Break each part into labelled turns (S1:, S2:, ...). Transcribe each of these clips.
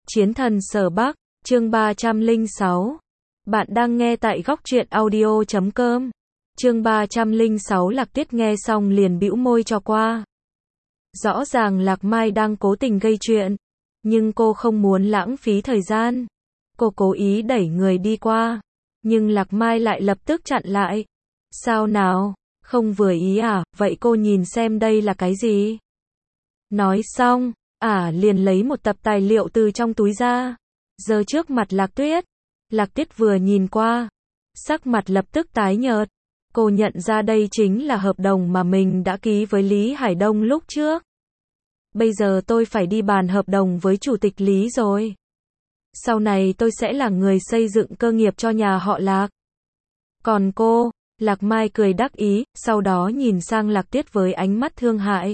S1: Chiến thần Sở Bắc, chương 306. Bạn đang nghe tại góc truyện audio.com. Chương 306. Lạc Tuyết nghe xong liền bĩu môi cho qua. Rõ ràng Lạc Mai đang cố tình gây chuyện, nhưng cô không muốn lãng phí thời gian. Cô cố ý đẩy người đi qua, nhưng Lạc Mai lại lập tức chặn lại. Sao nào, không vừa ý à, vậy cô nhìn xem đây là cái gì? Nói xong, liền lấy một tập tài liệu từ trong túi ra, giơ trước mặt Lạc Tuyết. Lạc Tuyết vừa nhìn qua, sắc mặt lập tức tái nhợt. Cô nhận ra đây chính là hợp đồng mà mình đã ký với Lý Hải Đông lúc trước. Bây giờ tôi phải đi bàn hợp đồng với chủ tịch Lý rồi. Sau này tôi sẽ là người xây dựng cơ nghiệp cho nhà họ Lạc. Còn cô, Lạc Mai cười đắc ý, sau đó nhìn sang Lạc Tuyết với ánh mắt thương hại.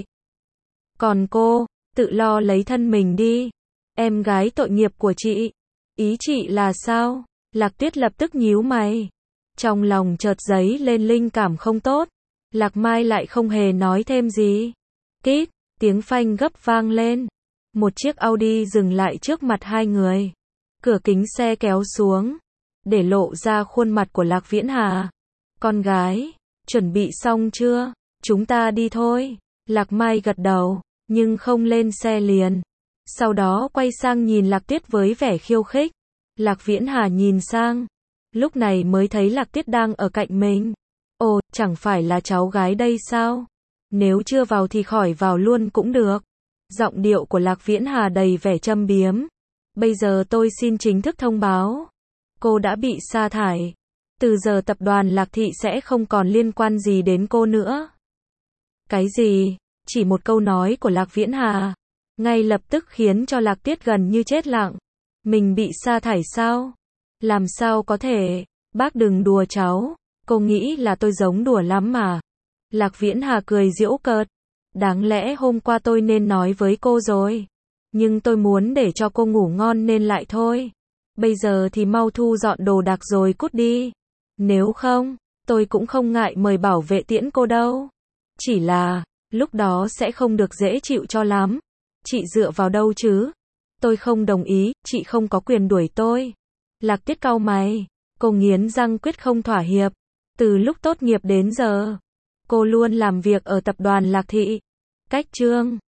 S1: Còn cô, tự lo lấy thân mình đi. Em gái tội nghiệp của chị. Ý chị là sao? Lạc Tuyết lập tức nhíu mày. Trong lòng chợt dấy lên linh cảm không tốt. Lạc Mai lại không hề nói thêm gì. Kít, tiếng phanh gấp vang lên. Một chiếc Audi dừng lại trước mặt hai người. Cửa kính xe kéo xuống, để lộ ra khuôn mặt của Lạc Viễn Hà. Con gái, chuẩn bị xong chưa? Chúng ta đi thôi. Lạc Mai gật đầu, nhưng không lên xe liền. Sau đó quay sang nhìn Lạc Tuyết với vẻ khiêu khích. Lạc Viễn Hà nhìn sang, lúc này mới thấy Lạc Tuyết đang ở cạnh mình. Ồ, chẳng phải là cháu gái đây sao? Nếu chưa vào thì khỏi vào luôn cũng được. Giọng điệu của Lạc Viễn Hà đầy vẻ châm biếm. Bây giờ tôi xin chính thức thông báo. Cô đã bị sa thải. Từ giờ tập đoàn Lạc Thị sẽ không còn liên quan gì đến cô nữa. Cái gì? Chỉ một câu nói của Lạc Viễn Hà, ngay lập tức khiến cho Lạc Tuyết gần như chết lặng. Mình bị sa thải sao? Làm sao có thể? Bác đừng đùa cháu. Cô nghĩ là tôi giống đùa lắm mà. Lạc Viễn Hà cười giễu cợt. Đáng lẽ hôm qua tôi nên nói với cô rồi. Nhưng tôi muốn để cho cô ngủ ngon nên lại thôi. Bây giờ thì mau thu dọn đồ đạc rồi cút đi. Nếu không, tôi cũng không ngại mời bảo vệ tiễn cô đâu. Chỉ là, lúc đó sẽ không được dễ chịu cho lắm. Chị dựa vào đâu chứ? Tôi không đồng ý, chị không có quyền đuổi tôi. Lạc Tuyết cau mày. Cô nghiến răng quyết không thỏa hiệp. Từ lúc tốt nghiệp đến giờ, cô luôn làm việc ở tập đoàn Lạc Thị. Cách Trương